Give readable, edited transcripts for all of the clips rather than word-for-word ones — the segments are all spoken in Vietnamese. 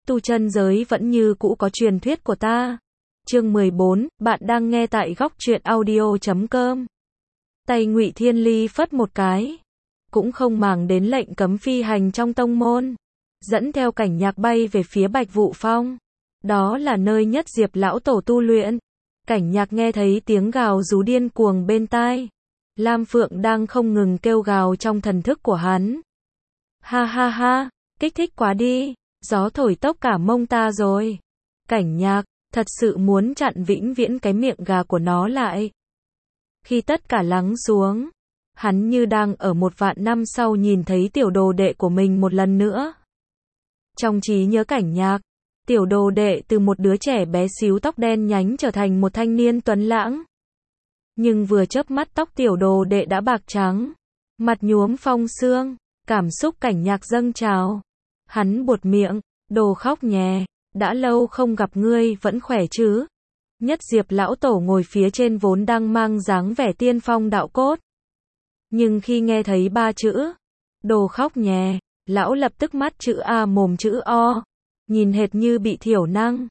tu chân giới vẫn như cũ có truyền thuyết của ta. Chương 14, bạn đang nghe tại góc truyện audio.com. Tay Ngụy Thiên Ly phất một cái, cũng không màng đến lệnh cấm phi hành trong tông môn, dẫn theo Cảnh Nhạc bay về phía Bạch Vụ Phong. Đó là nơi Nhất Diệp lão tổ tu luyện. Cảnh Nhạc nghe thấy tiếng gào rú điên cuồng bên tai. Lam Phượng đang không ngừng kêu gào trong thần thức của hắn. Ha ha ha, kích thích quá đi, gió thổi tốc cả mông ta rồi. Cảnh Nhạc thật sự muốn chặn vĩnh viễn cái miệng gà của nó lại. Khi tất cả lắng xuống, hắn như đang ở 1.000.000 năm sau nhìn thấy tiểu đồ đệ của mình một lần nữa. Trong trí nhớ Cảnh Nhạc, tiểu đồ đệ từ một đứa trẻ bé xíu tóc đen nhánh trở thành một thanh niên tuấn lãng. Nhưng vừa chớp mắt tóc tiểu đồ đệ đã bạc trắng, mặt nhuốm phong sương, cảm xúc Cảnh Nhạc dâng trào. Hắn buột miệng, đồ khóc nhè, đã lâu không gặp ngươi, vẫn khỏe chứ? Nhất Diệp lão tổ ngồi phía trên vốn đang mang dáng vẻ tiên phong đạo cốt. Nhưng khi nghe thấy 3 chữ, đồ khóc nhè, lão lập tức mắt chữ A mồm chữ O, nhìn hệt như bị thiểu năng.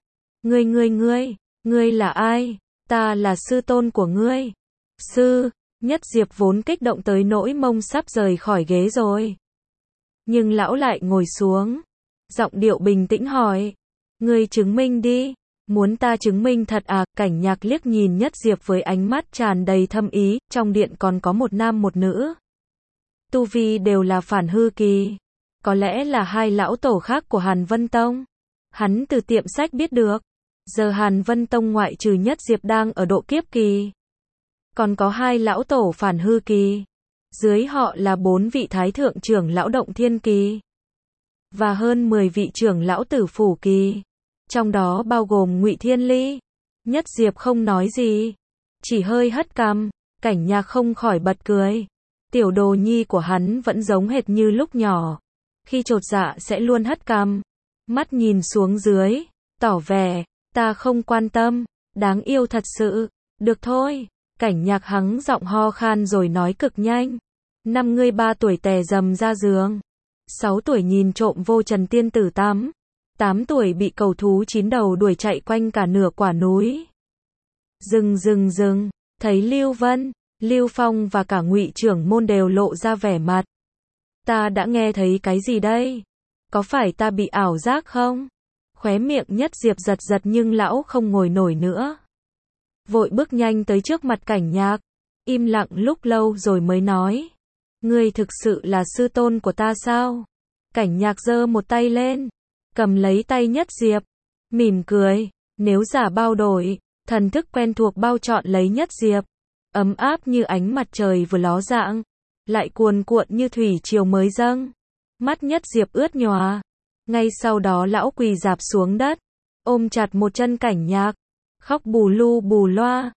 Ngươi là ai? Ta là sư tôn của ngươi. Sư, Nhất Diệp vốn kích động tới nỗi mông sắp rời khỏi ghế rồi. Nhưng lão lại ngồi xuống, giọng điệu bình tĩnh hỏi, ngươi chứng minh đi. Muốn ta chứng minh thật à? Cảnh Nhạc liếc nhìn Nhất Diệp với ánh mắt tràn đầy thâm ý, trong điện còn có một nam một nữ. Tu vi đều là phản hư kỳ. Có lẽ là 2 lão tổ khác của Hàn Vân Tông. Hắn từ tiệm sách biết được. Giờ Hàn Vân Tông ngoại trừ Nhất Diệp đang ở độ kiếp kỳ, còn có 2 lão tổ phản hư kỳ. Dưới họ là 4 vị thái thượng trưởng lão động thiên kỳ. Và hơn 10 vị trưởng lão tử phủ kỳ. Trong đó bao gồm Ngụy Thiên Ly. Nhất Diệp không nói gì, chỉ hơi hất cằm. Cảnh Nhạc không khỏi bật cười. Tiểu đồ nhi của hắn vẫn giống hệt như lúc nhỏ. Khi chột dạ sẽ luôn hất cằm, mắt nhìn xuống dưới, tỏ vẻ, ta không quan tâm, đáng yêu thật sự. Được thôi. Cảnh Nhạc hắng giọng ho khan rồi nói cực nhanh. Năm ngươi 3 tuổi tè rầm ra giường. 6 tuổi nhìn trộm vô trần tiên tử tắm. 8 tuổi bị cầu thú 9 đầu đuổi chạy quanh cả nửa quả núi. Dừng, thấy Lưu Vân, Lưu Phong và cả Ngụy trưởng môn đều lộ ra vẻ mặt. Ta đã nghe thấy cái gì đây? Có phải ta bị ảo giác không? Khóe miệng Nhất Diệp giật giật nhưng lão không ngồi nổi nữa. Vội bước nhanh tới trước mặt Cảnh Nhạc, im lặng lúc lâu rồi mới nói. Ngươi thực sự là sư tôn của ta sao? Cảnh Nhạc giơ một tay lên, cầm lấy tay Nhất Diệp, mỉm cười, nếu giả bao đổi, thần thức quen thuộc bao trọn lấy Nhất Diệp, ấm áp như ánh mặt trời vừa ló dạng, lại cuồn cuộn như thủy triều mới dâng. Mắt Nhất Diệp ướt nhòa, ngay sau đó lão quỳ rạp xuống đất, ôm chặt một chân Cảnh Nhạc, khóc bù lu bù loa.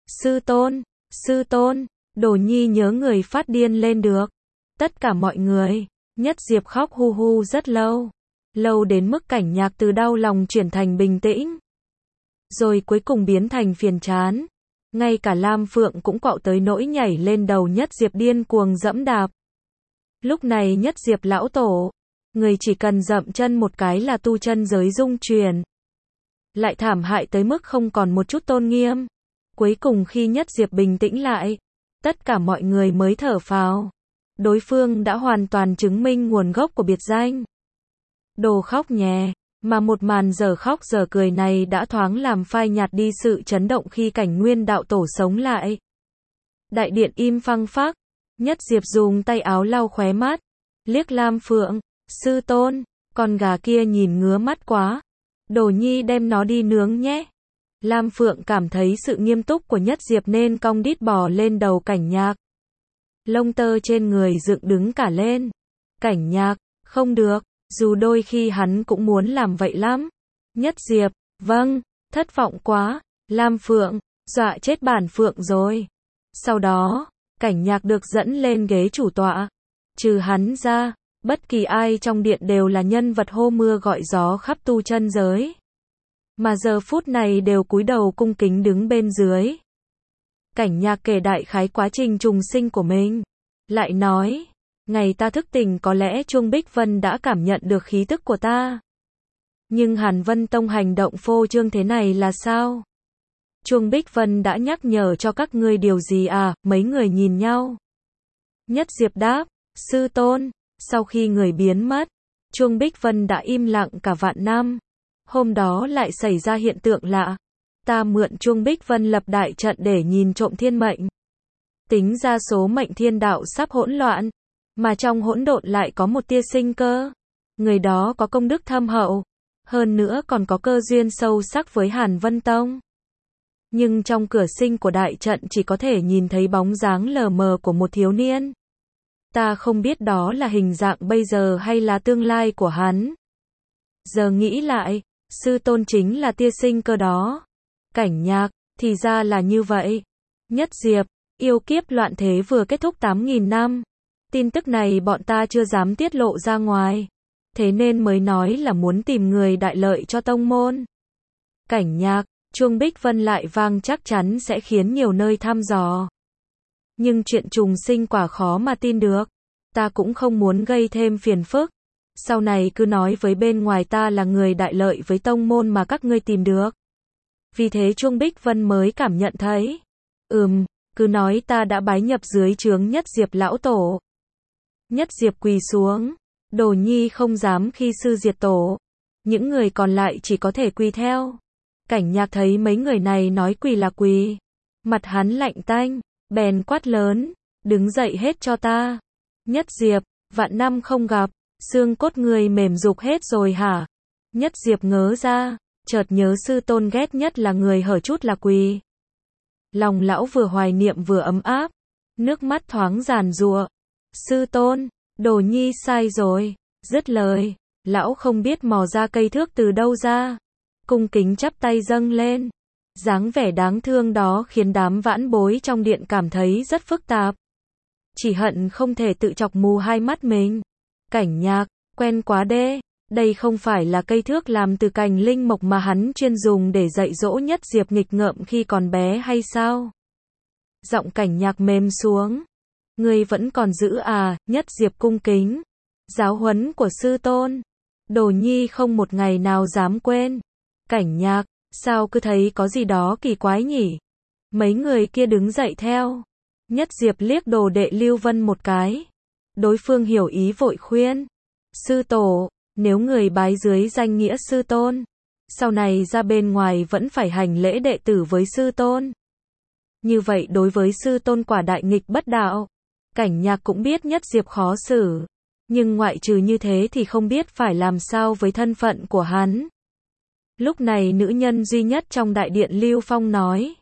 Sư tôn, đồ nhi nhớ người phát điên lên được. Tất cả mọi người, Nhất Diệp khóc hu hu rất lâu. Lâu đến mức Cảnh Nhạc từ đau lòng chuyển thành bình tĩnh, rồi cuối cùng biến thành phiền chán. Ngay cả Lam Phượng cũng cọ tới nỗi nhảy lên đầu Nhất Diệp điên cuồng dẫm đạp. Lúc này Nhất Diệp lão tổ, người chỉ cần dậm chân một cái là tu chân giới rung chuyển, lại thảm hại tới mức không còn một chút tôn nghiêm. Cuối cùng khi Nhất Diệp bình tĩnh lại, tất cả mọi người mới thở phào. Đối phương đã hoàn toàn chứng minh nguồn gốc của biệt danh. Đồ khóc nhè, mà một màn giờ khóc giờ cười này đã thoáng làm phai nhạt đi sự chấn động khi Cảnh Nguyên đạo tổ sống lại. Đại điện im phăng phắc, Nhất Diệp dùng tay áo lau khóe mắt, liếc Lam Phượng, sư tôn, con gà kia nhìn ngứa mắt quá, đồ nhi đem nó đi nướng nhé. Lam Phượng cảm thấy sự nghiêm túc của Nhất Diệp nên cong đít bò lên đầu Cảnh Nhạc. Lông tơ trên người dựng đứng cả lên. Cảnh Nhạc, không được. Dù đôi khi hắn cũng muốn làm vậy lắm. Nhất Diệp, vâng, thất vọng quá. Lam Phượng, dọa chết bản Phượng rồi. Sau đó, Cảnh Nhạc được dẫn lên ghế chủ tọa. Trừ hắn ra, bất kỳ ai trong điện đều là nhân vật hô mưa gọi gió khắp tu chân giới. Mà giờ phút này đều cúi đầu cung kính đứng bên dưới. Cảnh Nhạc kể đại khái quá trình trùng sinh của mình. Lại nói, ngày ta thức tỉnh có lẽ Chuông Bích Vân đã cảm nhận được khí tức của ta. Nhưng Hàn Vân Tông hành động phô trương thế này là sao? Chuông Bích Vân đã nhắc nhở cho các ngươi điều gì à? Mấy người nhìn nhau. Nhất Diệp đáp, sư tôn. Sau khi người biến mất, Chuông Bích Vân đã im lặng cả vạn năm. Hôm đó lại xảy ra hiện tượng lạ. Ta mượn Chuông Bích Vân lập đại trận để nhìn trộm thiên mệnh. Tính ra số mệnh thiên đạo sắp hỗn loạn, mà trong hỗn độn lại có một tia sinh cơ. Người đó có công đức thâm hậu, hơn nữa còn có cơ duyên sâu sắc với Hàn Vân Tông. Nhưng trong cửa sinh của đại trận chỉ có thể nhìn thấy bóng dáng lờ mờ của một thiếu niên. Ta không biết đó là hình dạng bây giờ hay là tương lai của hắn. Giờ nghĩ lại, sư tôn chính là tia sinh cơ đó. Cảnh Nhạc, thì ra là như vậy. Nhất Diệp, yêu kiếp loạn thế vừa kết thúc 8.000 năm. Tin tức này bọn ta chưa dám tiết lộ ra ngoài. Thế nên mới nói là muốn tìm người đại lợi cho tông môn. Cảnh Nhạc, Chuông Bích Vân lại vang chắc chắn sẽ khiến nhiều nơi thăm dò. Nhưng chuyện trùng sinh quả khó mà tin được. Ta cũng không muốn gây thêm phiền phức. Sau này cứ nói với bên ngoài ta là người đại lợi với tông môn mà các ngươi tìm được. Vì thế Chuông Bích Vân mới cảm nhận thấy. Cứ nói ta đã bái nhập dưới trướng Nhất Diệp lão tổ. Nhất Diệp quỳ xuống. Đồ nhi không dám khi sư diệt tổ. Những người còn lại chỉ có thể quỳ theo. Cảnh Nhạc thấy mấy người này nói quỳ là quỳ. Mặt hắn lạnh tanh, bèn quát lớn. Đứng dậy hết cho ta. Nhất Diệp, vạn năm không gặp, xương cốt người mềm rục hết rồi hả? Nhất Diệp ngớ ra, chợt nhớ sư tôn ghét nhất là người hở chút là quỳ. Lòng lão vừa hoài niệm vừa ấm áp, nước mắt thoáng giàn giụa. Sư tôn, đồ nhi sai rồi. Dứt lời, lão không biết mò ra cây thước từ đâu ra. Cung kính chắp tay dâng lên. Dáng vẻ đáng thương đó khiến đám vãn bối trong điện cảm thấy rất phức tạp. Chỉ hận không thể tự chọc mù hai mắt mình. Cảnh Nhạc, quen quá đê. Đây không phải là cây thước làm từ cành linh mộc mà hắn chuyên dùng để dạy dỗ Nhất Diệp nghịch ngợm khi còn bé hay sao? Giọng Cảnh Nhạc mềm xuống. Ngươi vẫn còn giữ à? Nhất Diệp cung kính. Giáo huấn của sư tôn. Đồ nhi không một ngày nào dám quên. Cảnh Nhạc, sao cứ thấy có gì đó kỳ quái nhỉ? Mấy người kia đứng dậy theo. Nhất Diệp liếc đồ đệ Lưu Vân một cái. Đối phương hiểu ý vội khuyên. Sư tổ, nếu người bái dưới danh nghĩa sư tôn, sau này ra bên ngoài vẫn phải hành lễ đệ tử với sư tôn. Như vậy đối với sư tôn quả đại nghịch bất đạo. Cảnh Nhạc cũng biết Nhất Diệp khó xử. Nhưng ngoại trừ như thế thì không biết phải làm sao với thân phận của hắn. Lúc này nữ nhân duy nhất trong đại điện Lưu Phong nói.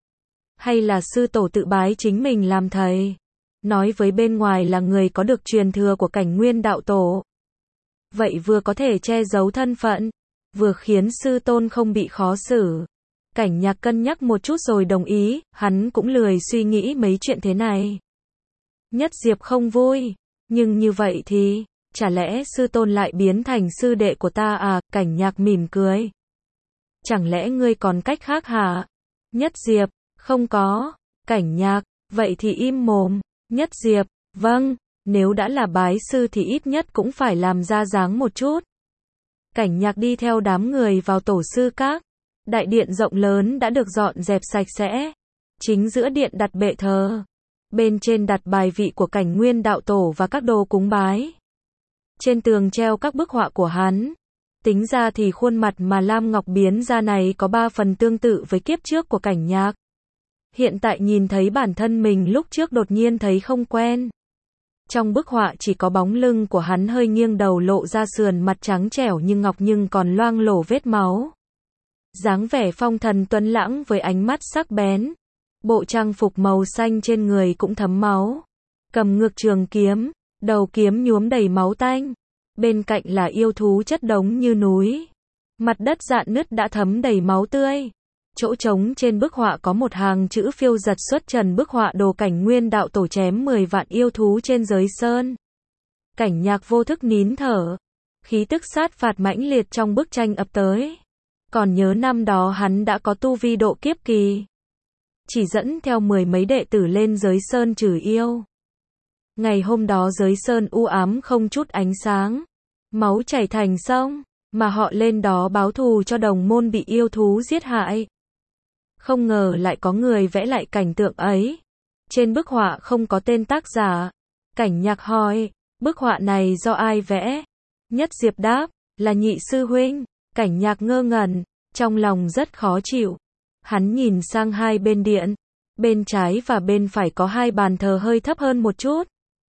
Hay là sư tổ tự bái chính mình làm thầy. Nói với bên ngoài là người có được truyền thừa của Cảnh Nguyên đạo tổ. Vậy vừa có thể che giấu thân phận, vừa khiến sư tôn không bị khó xử. Cảnh Nhạc cân nhắc một chút rồi đồng ý, hắn cũng lười suy nghĩ mấy chuyện thế này. Nhất Diệp không vui, nhưng như vậy thì, chả lẽ sư tôn lại biến thành sư đệ của ta à? Cảnh Nhạc mỉm cười. Chẳng lẽ ngươi còn cách khác hả? Nhất Diệp, không có. Cảnh Nhạc, vậy thì im mồm. Nhất Diệp, vâng, nếu đã là bái sư thì ít nhất cũng phải làm ra dáng một chút. Cảnh Nhạc đi theo đám người vào tổ sư các. Đại điện rộng lớn đã được dọn dẹp sạch sẽ. Chính giữa điện đặt bệ thờ. Bên trên đặt bài vị của Cảnh Nguyên đạo tổ và các đồ cúng bái. Trên tường treo các bức họa của hắn. Tính ra thì khuôn mặt mà Lam Ngọc biến ra này có 3 phần tương tự với kiếp trước của Cảnh Nhạc. Hiện tại nhìn thấy bản thân mình lúc trước đột nhiên thấy không quen. Trong bức họa chỉ có bóng lưng của hắn hơi nghiêng đầu lộ ra sườn mặt trắng trẻo như ngọc nhưng còn loang lổ vết máu. Dáng vẻ phong thần tuấn lãng với ánh mắt sắc bén. Bộ trang phục màu xanh trên người cũng thấm máu. Cầm ngược trường kiếm, đầu kiếm nhuốm đầy máu tanh. Bên cạnh là yêu thú chất đống như núi. Mặt đất rạn nứt đã thấm đầy máu tươi. Chỗ trống trên bức họa có một hàng chữ phiêu giật xuất trần bức họa đồ Cảnh Nguyên đạo tổ chém 10 vạn yêu thú trên giới sơn. Cảnh Nhạc vô thức nín thở. Khí tức sát phạt mãnh liệt trong bức tranh ập tới. Còn nhớ năm đó hắn đã có tu vi độ kiếp kỳ. Chỉ dẫn theo 10 mấy đệ tử lên giới sơn trừ yêu. Ngày hôm đó giới sơn u ám không chút ánh sáng. Máu chảy thành sông. mà họ lên đó báo thù cho đồng môn bị yêu thú giết hại. Không ngờ lại có người vẽ lại cảnh tượng ấy. Trên bức họa không có tên tác giả. Cảnh Nhạc hỏi, bức họa này do ai vẽ? Nhất Diệp đáp, là Nhị sư huynh. Cảnh Nhạc ngơ ngẩn, trong lòng rất khó chịu. Hắn nhìn sang hai bên điện, bên trái và bên phải có hai bàn thờ hơi thấp hơn một chút.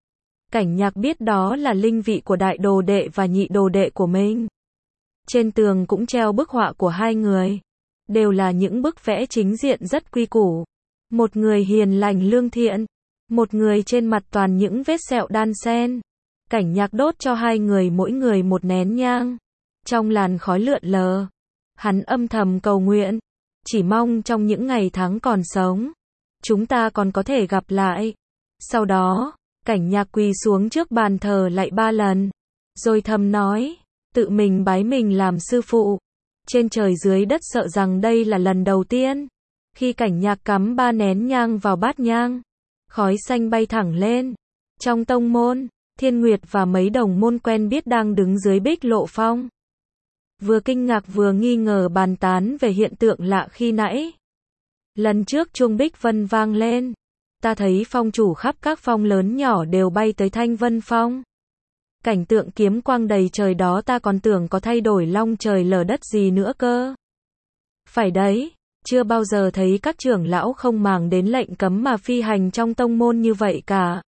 Cảnh Nhạc biết đó là linh vị của đại đồ đệ và nhị đồ đệ của mình. Trên tường cũng treo bức họa của hai người. Đều là những bức vẽ chính diện rất quy củ. Một người hiền lành lương thiện, một người trên mặt toàn những vết sẹo đan xen. Cảnh Nhạc đốt cho hai người mỗi người một nén nhang. Trong làn khói lượn lờ, hắn âm thầm cầu nguyện, chỉ mong trong những ngày tháng còn sống, chúng ta còn có thể gặp lại. Sau đó, Cảnh Nhạc quỳ xuống trước bàn thờ lạy 3 lần, rồi thầm nói, tự mình bái mình làm sư phụ. Trên trời dưới đất sợ rằng đây là lần đầu tiên. Khi Cảnh Nhạc cắm 3 nén nhang vào bát nhang, khói xanh bay thẳng lên. Trong tông môn, Thiên Nguyệt và mấy đồng môn quen biết đang đứng dưới Bích Lộ Phong. Vừa kinh ngạc vừa nghi ngờ bàn tán về hiện tượng lạ khi nãy. Lần trước chuông Bích Vân vang lên, ta thấy phong chủ khắp các phong lớn nhỏ đều bay tới Thanh Vân Phong. Cảnh tượng kiếm quang đầy trời đó ta còn tưởng có thay đổi long trời lở đất gì nữa cơ. Phải đấy, chưa bao giờ thấy các trưởng lão không màng đến lệnh cấm mà phi hành trong tông môn như vậy cả.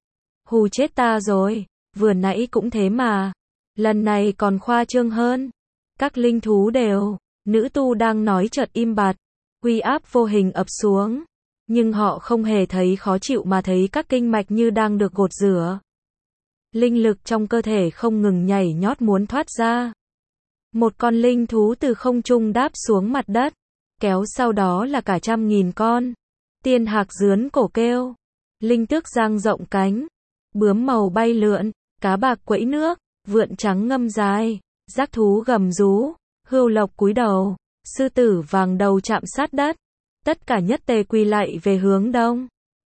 Hù chết ta rồi, vừa nãy cũng thế mà. Lần này còn khoa trương hơn. Các linh thú đều, nữ tu đang nói chợt im bặt, uy áp vô hình ập xuống. Nhưng họ không hề thấy khó chịu mà thấy các kinh mạch như đang được gột rửa. Linh lực trong cơ thể không ngừng nhảy nhót muốn thoát ra. Một con linh thú từ không trung đáp xuống mặt đất, kéo sau đó là cả 100.000 con. Tiên hạc dướn cổ kêu, linh tước dang rộng cánh, bướm màu bay lượn, cá bạc quẫy nước, vượn trắng ngâm dài, giác thú gầm rú, hươu lộc cúi đầu, sư tử vàng đầu chạm sát đất. Tất cả nhất tề quỳ lạy về hướng đông.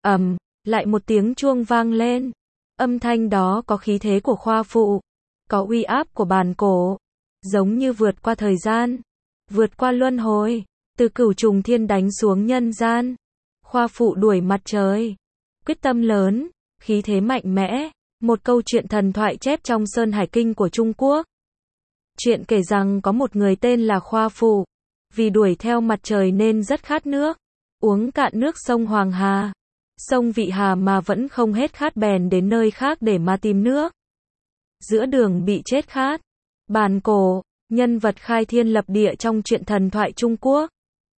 Lại một tiếng chuông vang lên. Âm thanh đó có khí thế của khoa phụ, có uy áp của bàn cổ, giống như vượt qua thời gian, vượt qua luân hồi, từ cửu trùng thiên đánh xuống nhân gian. Khoa phụ đuổi mặt trời, quyết tâm lớn, khí thế mạnh mẽ. Một câu chuyện thần thoại chép trong Sơn Hải Kinh của Trung Quốc. Chuyện kể rằng có một người tên là Khoa Phụ, vì đuổi theo mặt trời nên rất khát nước, uống cạn nước sông Hoàng Hà, sông Vị Hà mà vẫn không hết khát bèn đến nơi khác để mà tìm nước. Giữa đường bị chết khát. Bàn cổ, nhân vật khai thiên lập địa trong truyện thần thoại Trung Quốc.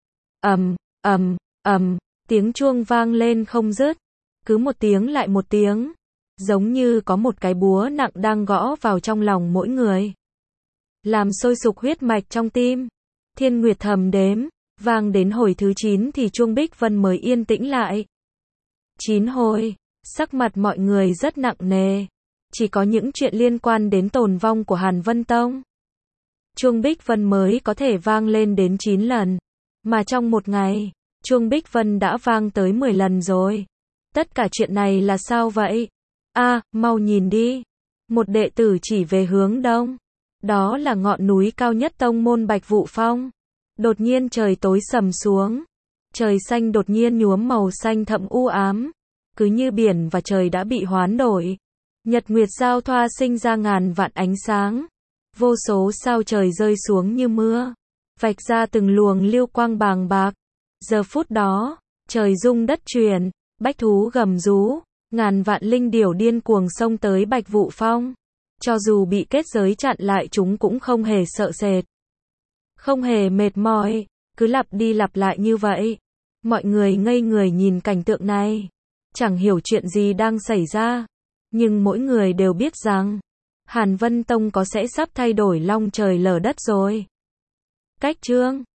Tiếng chuông vang lên không dứt, cứ một tiếng lại một tiếng, giống như có một cái búa nặng đang gõ vào trong lòng mỗi người, làm sôi sục huyết mạch trong tim. Thiên Nguyệt thầm đếm, vang đến hồi thứ 9 thì chuông Bích Vân mới yên tĩnh lại. 9 hồi, sắc mặt mọi người rất nặng nề, chỉ có những chuyện liên quan đến tồn vong của Hàn Vân Tông. Chuông Bích Vân mới có thể vang lên đến 9 lần, mà trong một ngày, chuông Bích Vân đã vang tới 10 lần rồi. Tất cả chuyện này là sao vậy? Mau nhìn đi. Một đệ tử chỉ về hướng đông. Đó là ngọn núi cao nhất tông môn Bạch Vụ Phong. Đột nhiên trời tối sầm xuống. Trời xanh đột nhiên nhuốm màu xanh thẫm u ám. Cứ như biển và trời đã bị hoán đổi. Nhật nguyệt giao thoa sinh ra ngàn vạn ánh sáng. Vô số sao trời rơi xuống như mưa, vạch ra từng luồng lưu quang bàng bạc. Giờ phút đó, trời rung đất chuyển, bách thú gầm rú, ngàn vạn linh điểu điên cuồng xông tới Bạch Vụ Phong. Cho dù bị kết giới chặn lại chúng cũng không hề sợ sệt, không hề mệt mỏi, cứ lặp đi lặp lại như vậy. Mọi người ngây người nhìn cảnh tượng này, chẳng hiểu chuyện gì đang xảy ra, nhưng mỗi người đều biết rằng Hàn Vân Tông có sẽ sắp thay đổi long trời lở đất rồi. Cách chương